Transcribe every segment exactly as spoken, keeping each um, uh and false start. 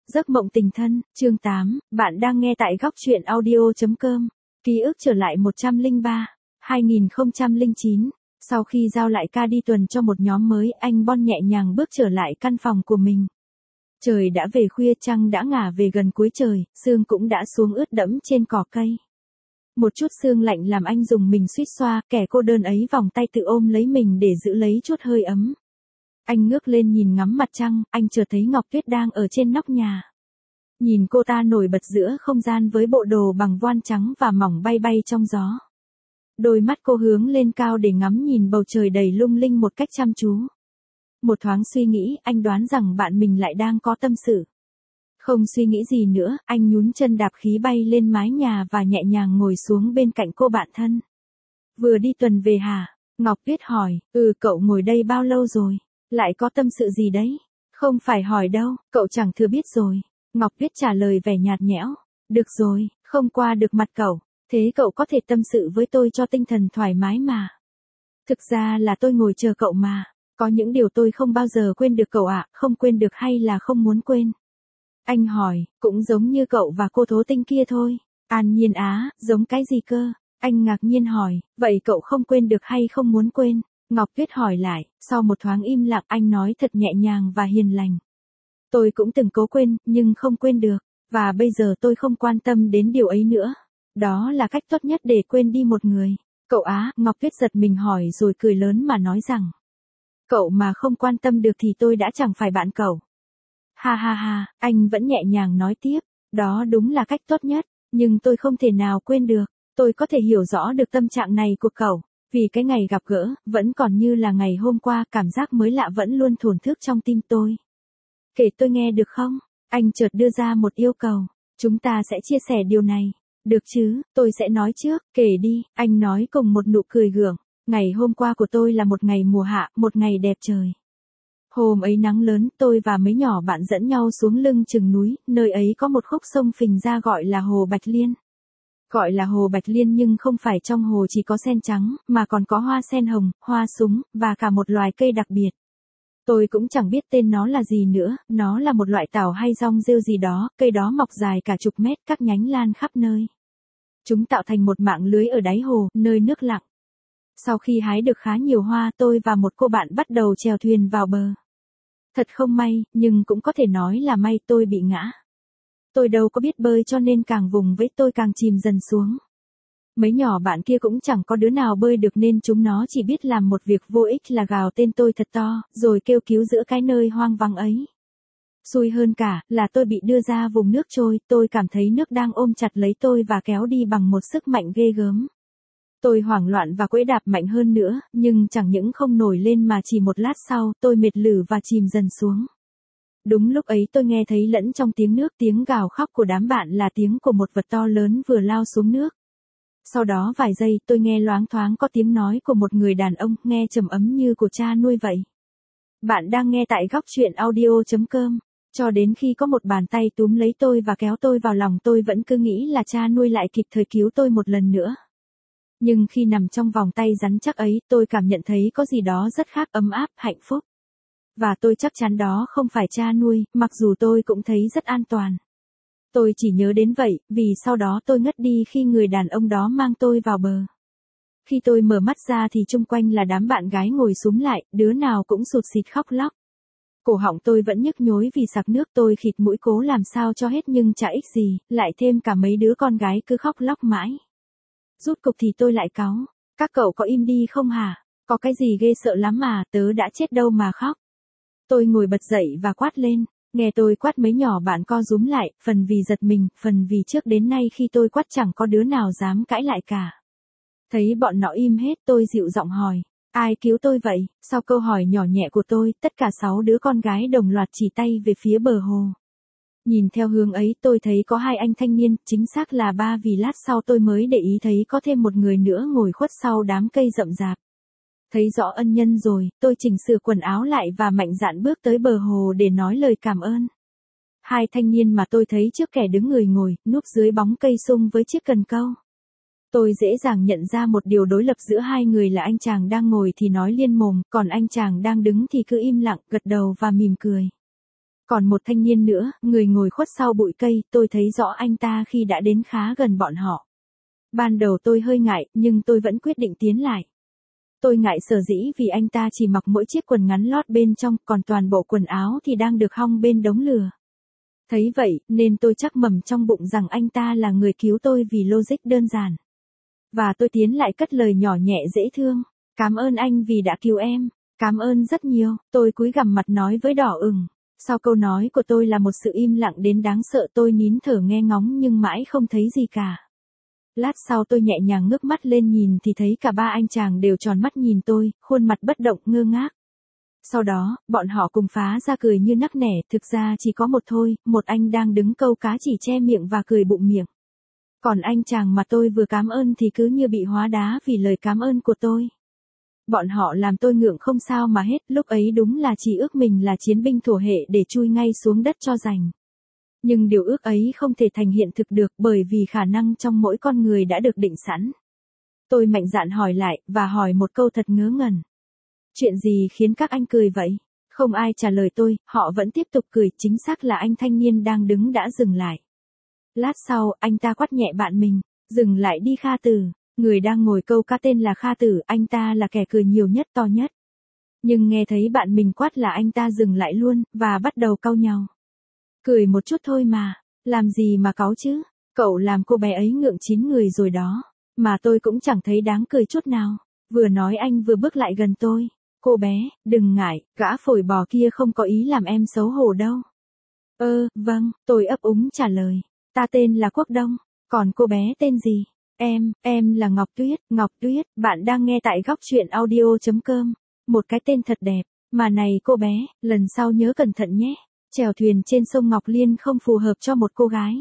Giấc mộng tình thân, chương tám, bạn đang nghe tại góc truyện audio chấm com. Ký ức trở lại một trăm lẻ ba, hai nghìn không trăm lẻ chín. Sau khi giao lại ca đi tuần cho một nhóm mới, anh Bon nhẹ nhàng bước trở lại căn phòng của mình. Trời đã về khuya, trăng đã ngả về gần cuối trời, sương cũng đã xuống ướt đẫm trên cỏ cây. Một chút sương lạnh làm anh dùng mình suýt xoa, kẻ cô đơn ấy vòng tay tự ôm lấy mình để giữ lấy chút hơi ấm. Anh ngước lên nhìn ngắm mặt trăng, anh chợt thấy Ngọc Tuyết đang ở trên nóc nhà. Nhìn cô ta nổi bật giữa không gian với bộ đồ bằng voan trắng và mỏng bay bay trong gió. Đôi mắt cô hướng lên cao để ngắm nhìn bầu trời đầy lung linh một cách chăm chú. Một thoáng suy nghĩ, anh đoán rằng bạn mình lại đang có tâm sự. Không suy nghĩ gì nữa, anh nhún chân đạp khí bay lên mái nhà và nhẹ nhàng ngồi xuống bên cạnh cô bạn thân. Vừa đi tuần về hả? Ngọc Tuyết hỏi, ừ cậu ngồi đây bao lâu rồi? Lại có tâm sự gì đấy? Không phải hỏi đâu, cậu chẳng thừa biết rồi. Ngọc Tuyết trả lời vẻ nhạt nhẽo. Được rồi, không qua được mặt cậu. Thế cậu có thể tâm sự với tôi cho tinh thần thoải mái mà. Thực ra là tôi ngồi chờ cậu mà. Có những điều tôi không bao giờ quên được cậu ạ, không quên được hay là không muốn quên? Anh hỏi, cũng giống như cậu và cô Thố Tinh kia thôi. An Nhiên á, giống cái gì cơ? Anh ngạc nhiên hỏi, vậy cậu không quên được hay không muốn quên? Ngọc Tuyết hỏi lại, sau một thoáng im lặng anh nói thật nhẹ nhàng và hiền lành. Tôi cũng từng cố quên, nhưng không quên được, và bây giờ tôi không quan tâm đến điều ấy nữa. Đó là cách tốt nhất để quên đi một người. Cậu á, Ngọc Tuyết giật mình hỏi rồi cười lớn mà nói rằng. Cậu mà không quan tâm được thì tôi đã chẳng phải bạn cậu. Ha ha ha, anh vẫn nhẹ nhàng nói tiếp, đó đúng là cách tốt nhất, nhưng tôi không thể nào quên được, tôi có thể hiểu rõ được tâm trạng này của cậu. Vì cái ngày gặp gỡ, vẫn còn như là ngày hôm qua, cảm giác mới lạ vẫn luôn thổn thức trong tim tôi. Kể tôi nghe được không? Anh chợt đưa ra một yêu cầu. Chúng ta sẽ chia sẻ điều này. Được chứ, tôi sẽ nói trước, kể đi, anh nói cùng một nụ cười gượng. Ngày hôm qua của tôi là một ngày mùa hạ, một ngày đẹp trời. Hôm ấy nắng lớn, tôi và mấy nhỏ bạn dẫn nhau xuống lưng chừng núi, nơi ấy có một khúc sông phình ra gọi là Hồ Bạch Liên. Gọi là Hồ Bạch Liên nhưng không phải trong hồ chỉ có sen trắng, mà còn có hoa sen hồng, hoa súng, và cả một loài cây đặc biệt. Tôi cũng chẳng biết tên nó là gì nữa, nó là một loại tảo hay rong rêu gì đó, cây đó mọc dài cả chục mét, các nhánh lan khắp nơi. Chúng tạo thành một mạng lưới ở đáy hồ, nơi nước lặng. Sau khi hái được khá nhiều hoa, tôi và một cô bạn bắt đầu chèo thuyền vào bờ. Thật không may, nhưng cũng có thể nói là may tôi bị ngã. Tôi đâu có biết bơi cho nên càng vùng vẫy tôi càng chìm dần xuống. Mấy nhỏ bạn kia cũng chẳng có đứa nào bơi được nên chúng nó chỉ biết làm một việc vô ích là gào tên tôi thật to, rồi kêu cứu giữa cái nơi hoang vắng ấy. Xui hơn cả, là tôi bị đưa ra vùng nước trôi, tôi cảm thấy nước đang ôm chặt lấy tôi và kéo đi bằng một sức mạnh ghê gớm. Tôi hoảng loạn và quẫy đạp mạnh hơn nữa, nhưng chẳng những không nổi lên mà chỉ một lát sau, tôi mệt lử và chìm dần xuống. Đúng lúc ấy tôi nghe thấy lẫn trong tiếng nước tiếng gào khóc của đám bạn là tiếng của một vật to lớn vừa lao xuống nước. Sau đó vài giây tôi nghe loáng thoáng có tiếng nói của một người đàn ông, nghe trầm ấm như của cha nuôi vậy. Bạn đang nghe tại góc truyện audio chấm com. Cho đến khi có một bàn tay túm lấy tôi và kéo tôi vào lòng tôi vẫn cứ nghĩ là cha nuôi lại kịp thời cứu tôi một lần nữa. Nhưng khi nằm trong vòng tay rắn chắc ấy, tôi cảm nhận thấy có gì đó rất khác, ấm áp, hạnh phúc. Và tôi chắc chắn đó không phải cha nuôi, mặc dù tôi cũng thấy rất an toàn. Tôi chỉ nhớ đến vậy, vì sau đó tôi ngất đi khi người đàn ông đó mang tôi vào bờ. Khi tôi mở mắt ra thì chung quanh là đám bạn gái ngồi xúm lại, đứa nào cũng sụt sịt khóc lóc. Cổ họng tôi vẫn nhức nhối vì sặc nước, tôi khịt mũi cố làm sao cho hết nhưng chả ích gì, lại thêm cả mấy đứa con gái cứ khóc lóc mãi. Rút cục thì tôi lại cáu, các cậu có im đi không hả? Có cái gì ghê sợ lắm mà, tớ đã chết đâu mà khóc. Tôi ngồi bật dậy và quát lên, nghe tôi quát mấy nhỏ bạn co rúm lại, phần vì giật mình, phần vì trước đến nay khi tôi quát chẳng có đứa nào dám cãi lại cả. Thấy bọn nó im hết tôi dịu giọng hỏi, ai cứu tôi vậy? Sau câu hỏi nhỏ nhẹ của tôi, tất cả sáu đứa con gái đồng loạt chỉ tay về phía bờ hồ. Nhìn theo hướng ấy tôi thấy có hai anh thanh niên, chính xác là ba vì lát sau tôi mới để ý thấy có thêm một người nữa ngồi khuất sau đám cây rậm rạp. Thấy rõ ân nhân rồi, tôi chỉnh sửa quần áo lại và mạnh dạn bước tới bờ hồ để nói lời cảm ơn. Hai thanh niên mà tôi thấy trước kẻ đứng người ngồi, núp dưới bóng cây sung với chiếc cần câu. Tôi dễ dàng nhận ra một điều đối lập giữa hai người là anh chàng đang ngồi thì nói liên mồm, còn anh chàng đang đứng thì cứ im lặng, gật đầu và mỉm cười. Còn một thanh niên nữa, người ngồi khuất sau bụi cây, tôi thấy rõ anh ta khi đã đến khá gần bọn họ. Ban đầu tôi hơi ngại, nhưng tôi vẫn quyết định tiến lại. Tôi ngại sở dĩ vì anh ta chỉ mặc mỗi chiếc quần ngắn lót bên trong, còn toàn bộ quần áo thì đang được hong bên đống lửa. Thấy vậy, nên tôi chắc mầm trong bụng rằng anh ta là người cứu tôi vì logic đơn giản. Và tôi tiến lại cất lời nhỏ nhẹ dễ thương. Cảm ơn anh vì đã cứu em. Cảm ơn rất nhiều, tôi cúi gằm mặt nói với đỏ ửng. Sau câu nói của tôi là một sự im lặng đến đáng sợ, tôi nín thở nghe ngóng nhưng mãi không thấy gì cả. Lát sau tôi nhẹ nhàng ngước mắt lên nhìn thì thấy cả ba anh chàng đều tròn mắt nhìn tôi, khuôn mặt bất động ngơ ngác. Sau đó, bọn họ cùng phá ra cười như nắc nẻ, thực ra chỉ có một thôi, một anh đang đứng câu cá chỉ che miệng và cười bụng miệng. Còn anh chàng mà tôi vừa cảm ơn thì cứ như bị hóa đá vì lời cảm ơn của tôi. Bọn họ làm tôi ngượng không sao mà hết, lúc ấy đúng là chỉ ước mình là chiến binh thổ hệ để chui ngay xuống đất cho rành. Nhưng điều ước ấy không thể thành hiện thực được bởi vì khả năng trong mỗi con người đã được định sẵn. Tôi mạnh dạn hỏi lại, và hỏi một câu thật ngớ ngẩn. Chuyện gì khiến các anh cười vậy? Không ai trả lời tôi, họ vẫn tiếp tục cười, chính xác là anh thanh niên đang đứng đã dừng lại. Lát sau, anh ta quát nhẹ bạn mình, dừng lại đi Kha Tử. Người đang ngồi câu cá tên là Kha Tử, anh ta là kẻ cười nhiều nhất, to nhất. Nhưng nghe thấy bạn mình quát là anh ta dừng lại luôn, và bắt đầu cau nhau. Cười một chút thôi mà, làm gì mà cáu chứ, cậu làm cô bé ấy ngượng chín người rồi đó, mà tôi cũng chẳng thấy đáng cười chút nào. Vừa nói anh vừa bước lại gần tôi. Cô bé, đừng ngại, gã phổi bò kia không có ý làm em xấu hổ đâu. Ơ, vâng, tôi ấp úng trả lời. Ta tên là Quốc Đông, còn cô bé tên gì? Em, em là Ngọc Tuyết, Ngọc Tuyết, bạn đang nghe tại góc truyện audio chấm com. Một cái tên thật đẹp, mà này cô bé, lần sau nhớ cẩn thận nhé. Chèo thuyền trên sông Ngọc Liên không phù hợp cho một cô gái.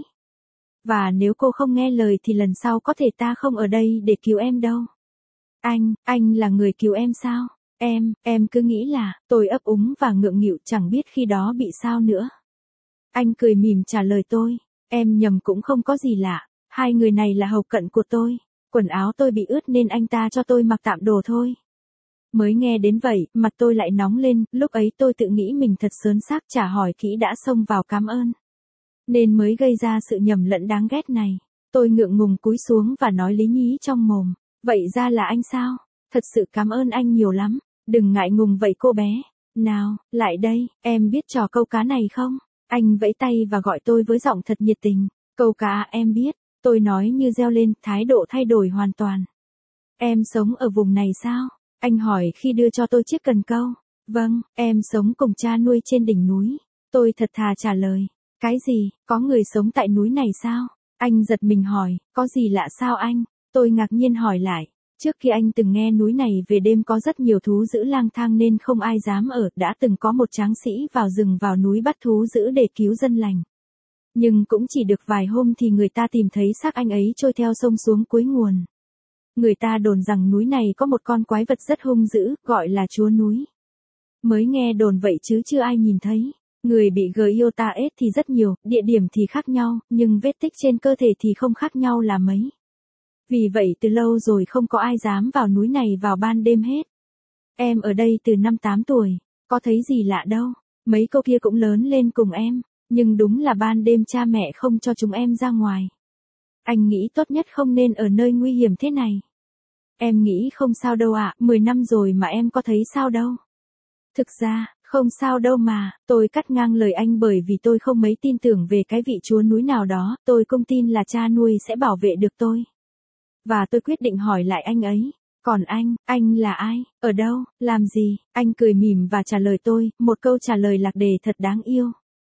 Và nếu cô không nghe lời thì lần sau có thể ta không ở đây để cứu em đâu. Anh, anh là người cứu em sao? Em, em cứ nghĩ là, tôi ấp úng và ngượng nghịu chẳng biết khi đó bị sao nữa. Anh cười mỉm trả lời tôi, em nhầm cũng không có gì lạ, hai người này là hầu cận của tôi, quần áo tôi bị ướt nên anh ta cho tôi mặc tạm đồ thôi. Mới nghe đến vậy, mặt tôi lại nóng lên, lúc ấy tôi tự nghĩ mình thật sớn xác chả hỏi kỹ đã xông vào cảm ơn. Nên mới gây ra sự nhầm lẫn đáng ghét này. Tôi ngượng ngùng cúi xuống và nói lý nhí trong mồm, vậy ra là anh sao? Thật sự cảm ơn anh nhiều lắm, đừng ngại ngùng vậy cô bé. Nào, lại đây, em biết trò câu cá này không? Anh vẫy tay và gọi tôi với giọng thật nhiệt tình. Câu cá em biết, tôi nói như reo lên, thái độ thay đổi hoàn toàn. Em sống ở vùng này sao? Anh hỏi khi đưa cho tôi chiếc cần câu. Vâng, em sống cùng cha nuôi trên đỉnh núi. Tôi thật thà trả lời. Cái gì, có người sống tại núi này sao? Anh giật mình hỏi, có gì lạ sao anh? Tôi ngạc nhiên hỏi lại. Trước khi anh từng nghe núi này về đêm có rất nhiều thú dữ lang thang nên không ai dám ở, đã từng có một tráng sĩ vào rừng vào núi bắt thú dữ để cứu dân lành. Nhưng cũng chỉ được vài hôm thì người ta tìm thấy xác anh ấy trôi theo sông xuống cuối nguồn. Người ta đồn rằng núi này có một con quái vật rất hung dữ, gọi là chúa núi. Mới nghe đồn vậy chứ chưa ai nhìn thấy. Người bị Giota ết thì rất nhiều, địa điểm thì khác nhau, nhưng vết tích trên cơ thể thì không khác nhau là mấy. Vì vậy từ lâu rồi không có ai dám vào núi này vào ban đêm hết. Em ở đây từ năm tám tuổi, có thấy gì lạ đâu, mấy cô kia cũng lớn lên cùng em, nhưng đúng là ban đêm cha mẹ không cho chúng em ra ngoài. Anh nghĩ tốt nhất không nên ở nơi nguy hiểm thế này. Em nghĩ không sao đâu ạ, mười năm rồi mà em có thấy sao đâu. Thực ra, không sao đâu mà, tôi cắt ngang lời anh bởi vì tôi không mấy tin tưởng về cái vị chúa núi nào đó, tôi không tin là cha nuôi sẽ bảo vệ được tôi. Và tôi quyết định hỏi lại anh ấy, còn anh, anh là ai, ở đâu, làm gì? Anh cười mỉm và trả lời tôi, một câu trả lời lạc đề thật đáng yêu.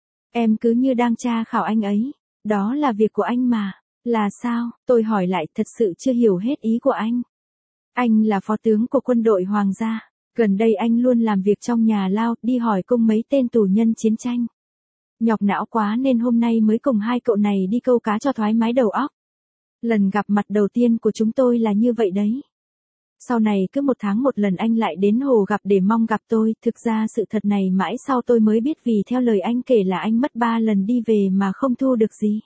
Em cứ như đang tra khảo anh ấy, đó là việc của anh mà, là sao? Tôi hỏi lại thật sự chưa hiểu hết ý của anh. Anh là phó tướng của quân đội hoàng gia, gần đây anh luôn làm việc trong nhà lao, đi hỏi cung mấy tên tù nhân chiến tranh. Nhọc não quá nên hôm nay mới cùng hai cậu này đi câu cá cho thoải mái đầu óc. Lần gặp mặt đầu tiên của chúng tôi là như vậy đấy. Sau này cứ một tháng một lần anh lại đến hồ gặp để mong gặp tôi, thực ra sự thật này mãi sau tôi mới biết vì theo lời anh kể là anh mất ba lần đi về mà không thu được gì.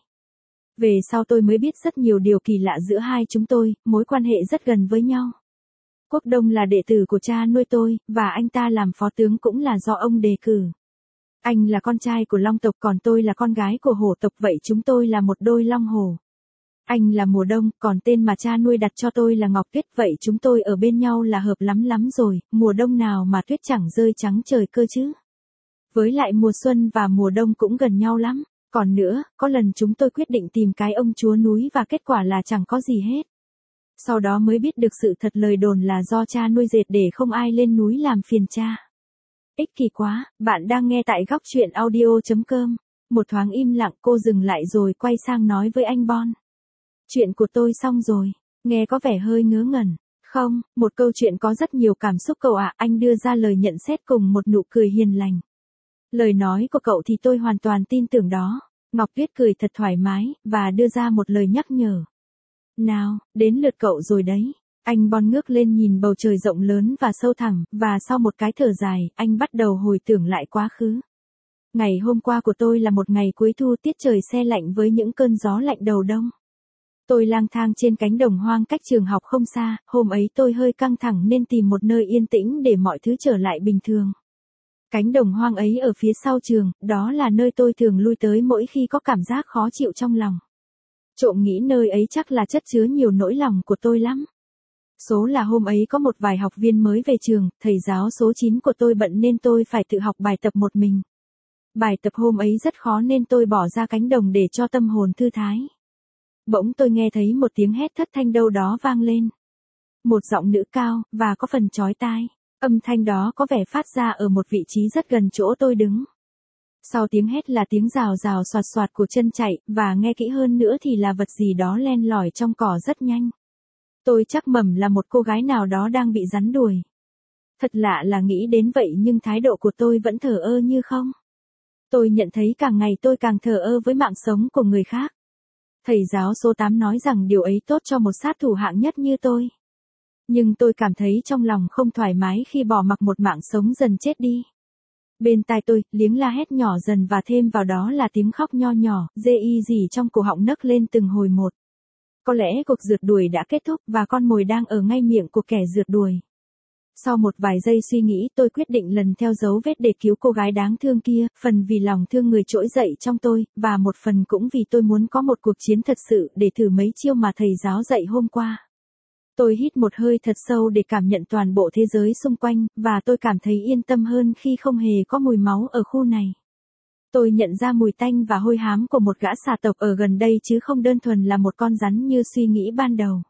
Về sau tôi mới biết rất nhiều điều kỳ lạ giữa hai chúng tôi, mối quan hệ rất gần với nhau. Quốc Đông là đệ tử của cha nuôi tôi, và anh ta làm phó tướng cũng là do ông đề cử. Anh là con trai của long tộc còn tôi là con gái của hổ tộc, vậy chúng tôi là một đôi long hổ. Anh là mùa đông, còn tên mà cha nuôi đặt cho tôi là Ngọc Tuyết, vậy chúng tôi ở bên nhau là hợp lắm lắm rồi, mùa đông nào mà tuyết chẳng rơi trắng trời cơ chứ. Với lại mùa xuân và mùa đông cũng gần nhau lắm, còn nữa, có lần chúng tôi quyết định tìm cái ông chúa núi và kết quả là chẳng có gì hết. Sau đó mới biết được sự thật, lời đồn là do cha nuôi dệt để không ai lên núi làm phiền cha. Ích kỷ quá, bạn đang nghe tại góc chuyện audio chấm com. Một thoáng im lặng, cô dừng lại rồi quay sang nói với anh Bon. Chuyện của tôi xong rồi, nghe có vẻ hơi ngớ ngẩn. Không, một câu chuyện có rất nhiều cảm xúc cậu ạ, anh đưa ra lời nhận xét cùng một nụ cười hiền lành. Lời nói của cậu thì tôi hoàn toàn tin tưởng đó. Ngọc Tuyết cười thật thoải mái, và đưa ra một lời nhắc nhở. Nào, đến lượt cậu rồi đấy. Anh Bon ngước lên nhìn bầu trời rộng lớn và sâu thẳm, và sau một cái thở dài, anh bắt đầu hồi tưởng lại quá khứ. Ngày hôm qua của tôi là một ngày cuối thu, tiết trời se lạnh với những cơn gió lạnh đầu đông. Tôi lang thang trên cánh đồng hoang cách trường học không xa, hôm ấy tôi hơi căng thẳng nên tìm một nơi yên tĩnh để mọi thứ trở lại bình thường. Cánh đồng hoang ấy ở phía sau trường, đó là nơi tôi thường lui tới mỗi khi có cảm giác khó chịu trong lòng. Trộm nghĩ nơi ấy chắc là chất chứa nhiều nỗi lòng của tôi lắm. Số là hôm ấy có một vài học viên mới về trường, thầy giáo số chín của tôi bận nên tôi phải tự học bài tập một mình. Bài tập hôm ấy rất khó nên tôi bỏ ra cánh đồng để cho tâm hồn thư thái. Bỗng tôi nghe thấy một tiếng hét thất thanh đâu đó vang lên. Một giọng nữ cao, và có phần chói tai. Âm thanh đó có vẻ phát ra ở một vị trí rất gần chỗ tôi đứng. Sau tiếng hét là tiếng rào rào xoạt xoạt của chân chạy, và nghe kỹ hơn nữa thì là vật gì đó len lỏi trong cỏ rất nhanh. Tôi chắc mẩm là một cô gái nào đó đang bị rắn đuổi. Thật lạ là nghĩ đến vậy nhưng thái độ của tôi vẫn thờ ơ như không. Tôi nhận thấy càng ngày tôi càng thờ ơ với mạng sống của người khác. Thầy giáo số tám nói rằng điều ấy tốt cho một sát thủ hạng nhất như tôi. Nhưng tôi cảm thấy trong lòng không thoải mái khi bỏ mặc một mạng sống dần chết đi. Bên tai tôi, liếng la hét nhỏ dần và thêm vào đó là tiếng khóc nho nhỏ, dê y gì trong cổ họng nấc lên từng hồi một. Có lẽ cuộc rượt đuổi đã kết thúc và con mồi đang ở ngay miệng của kẻ rượt đuổi. Sau một vài giây suy nghĩ, tôi quyết định lần theo dấu vết để cứu cô gái đáng thương kia, phần vì lòng thương người trỗi dậy trong tôi, và một phần cũng vì tôi muốn có một cuộc chiến thật sự để thử mấy chiêu mà thầy giáo dạy hôm qua. Tôi hít một hơi thật sâu để cảm nhận toàn bộ thế giới xung quanh, và tôi cảm thấy yên tâm hơn khi không hề có mùi máu ở khu này. Tôi nhận ra mùi tanh và hôi hám của một gã xà tộc ở gần đây chứ không đơn thuần là một con rắn như suy nghĩ ban đầu.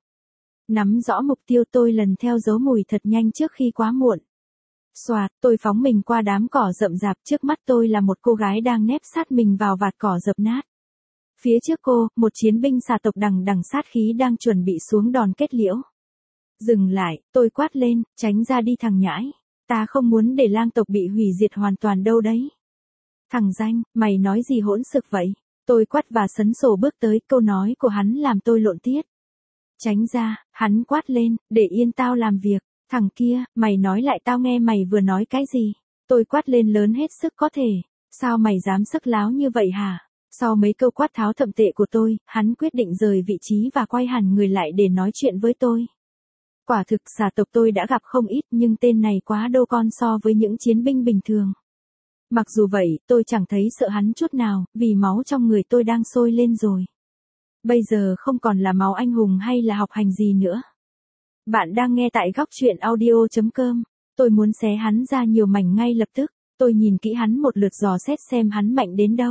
Nắm rõ mục tiêu, tôi lần theo dấu mùi thật nhanh trước khi quá muộn. Xoạt, tôi phóng mình qua đám cỏ rậm rạp, trước mắt tôi là một cô gái đang nép sát mình vào vạt cỏ dập nát. Phía trước cô, một chiến binh xà tộc đằng đằng sát khí đang chuẩn bị xuống đòn kết liễu. Dừng lại, tôi quát lên, tránh ra đi thằng nhãi. Ta không muốn để lang tộc bị hủy diệt hoàn toàn đâu đấy. Thằng danh, mày nói gì hỗn xược vậy? Tôi quát và sấn sổ bước tới, câu nói của hắn làm tôi lộn tiết. Tránh ra, hắn quát lên, để yên tao làm việc. Thằng kia, mày nói lại tao nghe mày vừa nói cái gì? Tôi quát lên lớn hết sức có thể. Sao mày dám sức láo như vậy hả? Sau mấy câu quát tháo thậm tệ của tôi, hắn quyết định rời vị trí và quay hẳn người lại để nói chuyện với tôi. Quả thực xà tộc tôi đã gặp không ít nhưng tên này quá đô con so với những chiến binh bình thường. Mặc dù vậy, tôi chẳng thấy sợ hắn chút nào, vì máu trong người tôi đang sôi lên rồi. Bây giờ không còn là máu anh hùng hay là học hành gì nữa. Bạn đang nghe tại góc chuyện audio chấm com. Tôi muốn xé hắn ra nhiều mảnh ngay lập tức. Tôi nhìn kỹ hắn một lượt dò xét xem hắn mạnh đến đâu.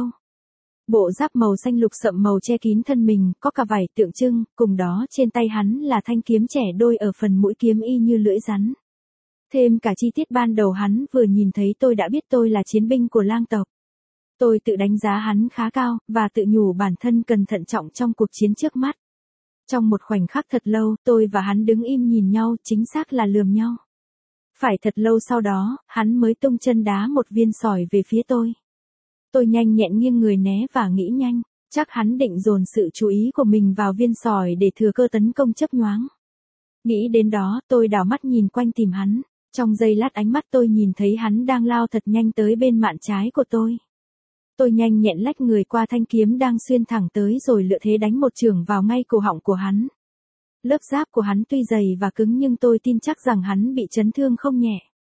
Bộ giáp màu xanh lục sậm màu che kín thân mình, có cả vảy tượng trưng, cùng đó trên tay hắn là thanh kiếm trẻ đôi ở phần mũi kiếm y như lưỡi rắn. Thêm cả chi tiết ban đầu hắn vừa nhìn thấy tôi đã biết tôi là chiến binh của lang tộc. Tôi tự đánh giá hắn khá cao, và tự nhủ bản thân cần thận trọng trong cuộc chiến trước mắt. Trong một khoảnh khắc thật lâu, tôi và hắn đứng im nhìn nhau, chính xác là lườm nhau. Phải thật lâu sau đó, hắn mới tung chân đá một viên sỏi về phía tôi. Tôi nhanh nhẹn nghiêng người né và nghĩ nhanh, chắc hắn định dồn sự chú ý của mình vào viên sỏi để thừa cơ tấn công chớp nhoáng. Nghĩ đến đó, tôi đảo mắt nhìn quanh tìm hắn. Trong giây lát ánh mắt tôi nhìn thấy hắn đang lao thật nhanh tới bên mạn trái của tôi. Tôi nhanh nhẹn lách người qua thanh kiếm đang xuyên thẳng tới rồi lựa thế đánh một chưởng vào ngay cổ họng của hắn. Lớp giáp của hắn tuy dày và cứng nhưng tôi tin chắc rằng hắn bị chấn thương không nhẹ.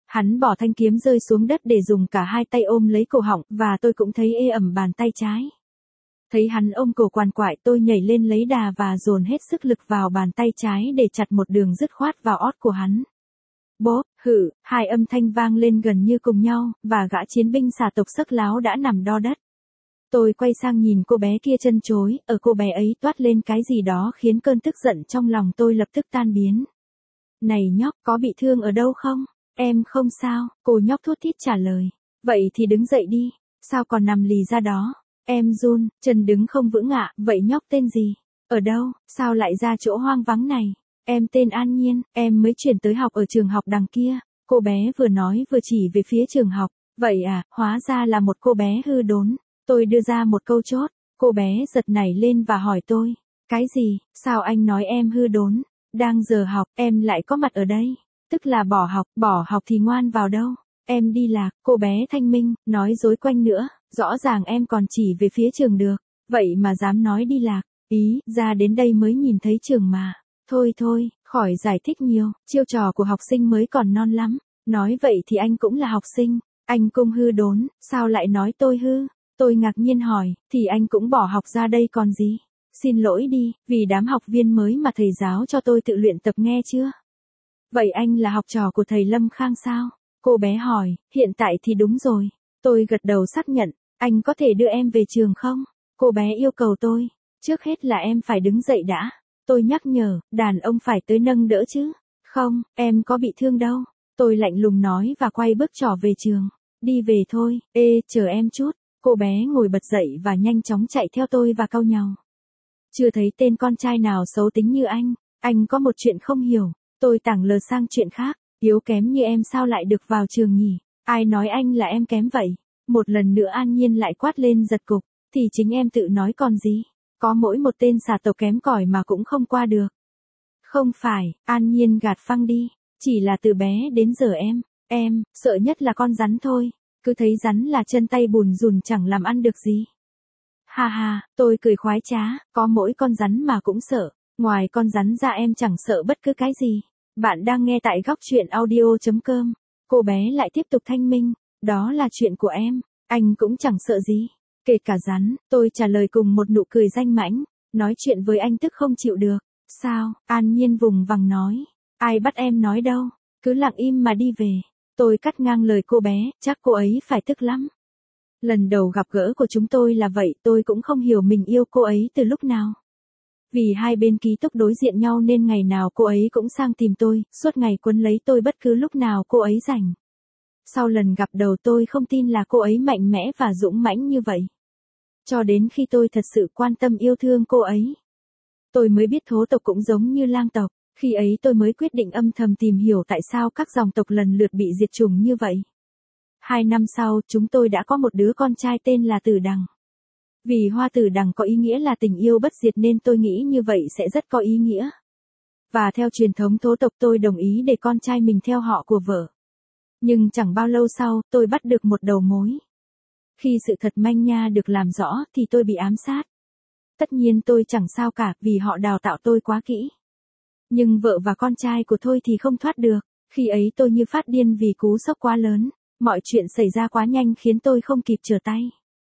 Hắn bỏ thanh kiếm rơi xuống đất để dùng cả hai tay ôm lấy cổ họng, và tôi cũng thấy ê ẩm bàn tay trái. Thấy hắn ôm cổ quằn quại, tôi nhảy lên lấy đà và dồn hết sức lực vào bàn tay trái để chặt một đường dứt khoát vào ót của hắn. Bốp, hự, hai âm thanh vang lên gần như cùng nhau, và gã chiến binh xà tộc sắc láo đã nằm đo đất. Tôi quay sang nhìn cô bé kia chân chối, ở cô bé ấy toát lên cái gì đó khiến cơn tức giận trong lòng tôi lập tức tan biến. Này nhóc, có bị thương ở đâu không? Em không sao, cô nhóc thút thít trả lời. Vậy thì đứng dậy đi, sao còn nằm lì ra đó? Em run, chân đứng không vững ạ, vậy nhóc tên gì? Ở đâu, sao lại ra chỗ hoang vắng này? Em tên An Nhiên, em mới chuyển tới học ở trường học đằng kia. Cô bé vừa nói vừa chỉ về phía trường học. Vậy à, hóa ra là một cô bé hư đốn. Tôi đưa ra một câu chốt, cô bé giật nảy lên và hỏi tôi. Cái gì, sao anh nói em hư đốn? Đang giờ học, em lại có mặt ở đây. Tức là bỏ học, bỏ học thì ngoan vào đâu? Em đi lạc, cô bé thanh minh, nói dối quanh nữa. Rõ ràng em còn chỉ về phía trường được. Vậy mà dám nói đi lạc. Ý, ra đến đây mới nhìn thấy trường mà. Thôi thôi, khỏi giải thích nhiều, chiêu trò của học sinh mới còn non lắm. Nói vậy thì anh cũng là học sinh. Anh cũng hư đốn, sao lại nói tôi hư? Tôi ngạc nhiên hỏi, thì anh cũng bỏ học ra đây còn gì? Xin lỗi đi, vì đám học viên mới mà thầy giáo cho tôi tự luyện tập nghe chưa? Vậy anh là học trò của thầy Lâm Khang sao? Cô bé hỏi, hiện tại thì đúng rồi. Tôi gật đầu xác nhận, anh có thể đưa em về trường không? Cô bé yêu cầu tôi, trước hết là em phải đứng dậy đã. Tôi nhắc nhở, đàn ông phải tới nâng đỡ chứ. Không, em có bị thương đâu. Tôi lạnh lùng nói và quay bước trỏ về trường. Đi về thôi, ê, chờ em chút. Cô bé ngồi bật dậy và nhanh chóng chạy theo tôi và cau nhàu. Chưa thấy tên con trai nào xấu tính như anh. Anh có một chuyện không hiểu. Tôi tảng lờ sang chuyện khác. Yếu kém như em sao lại được vào trường nhỉ? Ai nói anh là em kém vậy? Một lần nữa An Nhiên lại quát lên giật cục. Thì chính em tự nói còn gì? Có mỗi một tên xà tộc kém cỏi mà cũng không qua được. Không phải, An Nhiên gạt phăng đi. Chỉ là từ bé đến giờ em, em, sợ nhất là con rắn thôi. Cứ thấy rắn là chân tay bùn rùn chẳng làm ăn được gì. Ha ha, tôi cười khoái trá, có mỗi con rắn mà cũng sợ. Ngoài con rắn ra em chẳng sợ bất cứ cái gì. Bạn đang nghe tại góc chuyện audio chấm com. Cô bé lại tiếp tục thanh minh. Đó là chuyện của em, anh cũng chẳng sợ gì. Kể cả rắn, tôi trả lời cùng một nụ cười danh mãnh. Nói chuyện với anh tức không chịu được. Sao, An Nhiên vùng vằng nói. Ai bắt em nói đâu, cứ lặng im mà đi về. Tôi cắt ngang lời cô bé, chắc cô ấy phải tức lắm. Lần đầu gặp gỡ của chúng tôi là vậy, tôi cũng không hiểu mình yêu cô ấy từ lúc nào. Vì hai bên ký túc đối diện nhau nên ngày nào cô ấy cũng sang tìm tôi, suốt ngày quấn lấy tôi bất cứ lúc nào cô ấy rảnh. Sau lần gặp đầu tôi không tin là cô ấy mạnh mẽ và dũng mãnh như vậy. Cho đến khi tôi thật sự quan tâm yêu thương cô ấy, tôi mới biết thố tộc cũng giống như lang tộc. Khi ấy tôi mới quyết định âm thầm tìm hiểu tại sao các dòng tộc lần lượt bị diệt chủng như vậy. Hai năm sau, chúng tôi đã có một đứa con trai tên là Tử Đằng. Vì hoa tử đằng có ý nghĩa là tình yêu bất diệt nên tôi nghĩ như vậy sẽ rất có ý nghĩa. Và theo truyền thống thố tộc tôi đồng ý để con trai mình theo họ của vợ. Nhưng chẳng bao lâu sau, tôi bắt được một đầu mối. Khi sự thật manh nha được làm rõ thì tôi bị ám sát. Tất nhiên tôi chẳng sao cả vì họ đào tạo tôi quá kỹ. Nhưng vợ và con trai của tôi thì không thoát được. Khi ấy tôi như phát điên vì cú sốc quá lớn. Mọi chuyện xảy ra quá nhanh khiến tôi không kịp trở tay.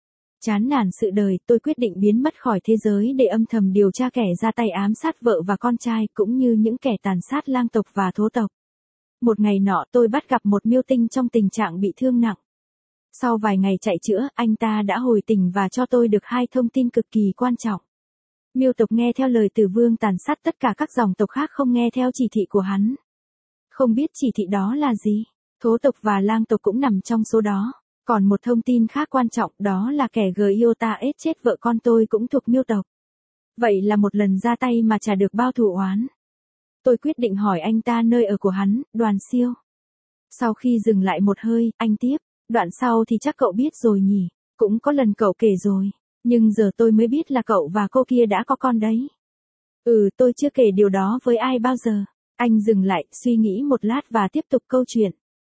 Chán nản sự đời, tôi quyết định biến mất khỏi thế giới để âm thầm điều tra kẻ ra tay ám sát vợ và con trai cũng như những kẻ tàn sát lang tộc và thố tộc. Một ngày nọ tôi bắt gặp một miêu tinh trong tình trạng bị thương nặng. Sau vài ngày chạy chữa, anh ta đã hồi tỉnh và cho tôi được hai thông tin cực kỳ quan trọng. Miêu tộc nghe theo lời Tử Vương tàn sát tất cả các dòng tộc khác không nghe theo chỉ thị của hắn. Không biết chỉ thị đó là gì? Thố tộc và lang tộc cũng nằm trong số đó. Còn một thông tin khác quan trọng đó là kẻ Giota ết chết vợ con tôi cũng thuộc miêu tộc. Vậy là một lần ra tay mà trả được bao thù oán. Tôi quyết định hỏi anh ta nơi ở của hắn, Đoàn Siêu. Sau khi dừng lại một hơi, anh tiếp, đoạn sau thì chắc cậu biết rồi nhỉ, cũng có lần cậu kể rồi, nhưng giờ tôi mới biết là cậu và cô kia đã có con đấy. Ừ, tôi chưa kể điều đó với ai bao giờ. Anh dừng lại, suy nghĩ một lát và tiếp tục câu chuyện.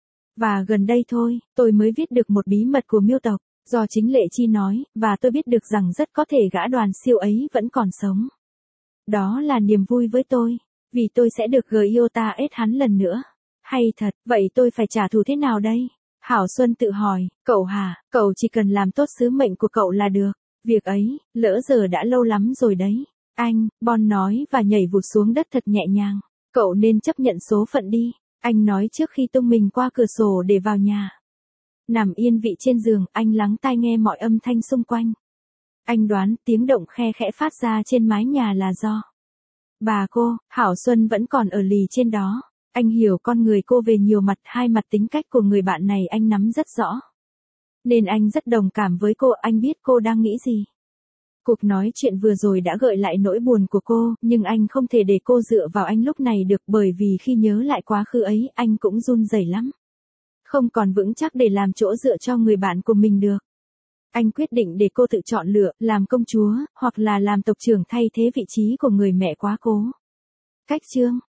Và gần đây thôi, tôi mới viết được một bí mật của miêu tộc, do chính Lệ Chi nói, và tôi biết được rằng rất có thể gã Đoàn Siêu ấy vẫn còn sống. Đó là niềm vui với tôi, vì tôi sẽ được Giota ết hắn lần nữa. Hay thật, vậy tôi phải trả thù thế nào đây? Hảo Xuân tự hỏi, cậu hả, cậu chỉ cần làm tốt sứ mệnh của cậu là được. Việc ấy, lỡ giờ đã lâu lắm rồi đấy. Anh, Bon nói và nhảy vụt xuống đất thật nhẹ nhàng. Cậu nên chấp nhận số phận đi. Anh nói trước khi tung mình qua cửa sổ để vào nhà. Nằm yên vị trên giường, anh lắng tai nghe mọi âm thanh xung quanh. Anh đoán tiếng động khe khẽ phát ra trên mái nhà là do bà cô, Hảo Xuân vẫn còn ở lì trên đó. Anh hiểu con người cô về nhiều mặt, hai mặt tính cách của người bạn này anh nắm rất rõ. Nên anh rất đồng cảm với cô, anh biết cô đang nghĩ gì. Cuộc nói chuyện vừa rồi đã gợi lại nỗi buồn của cô, nhưng anh không thể để cô dựa vào anh lúc này được, bởi vì khi nhớ lại quá khứ ấy, anh cũng run rẩy lắm. Không còn vững chắc để làm chỗ dựa cho người bạn của mình được. Anh quyết định để cô tự chọn lựa, làm công chúa, hoặc là làm tộc trưởng thay thế vị trí của người mẹ quá cố. Cách chương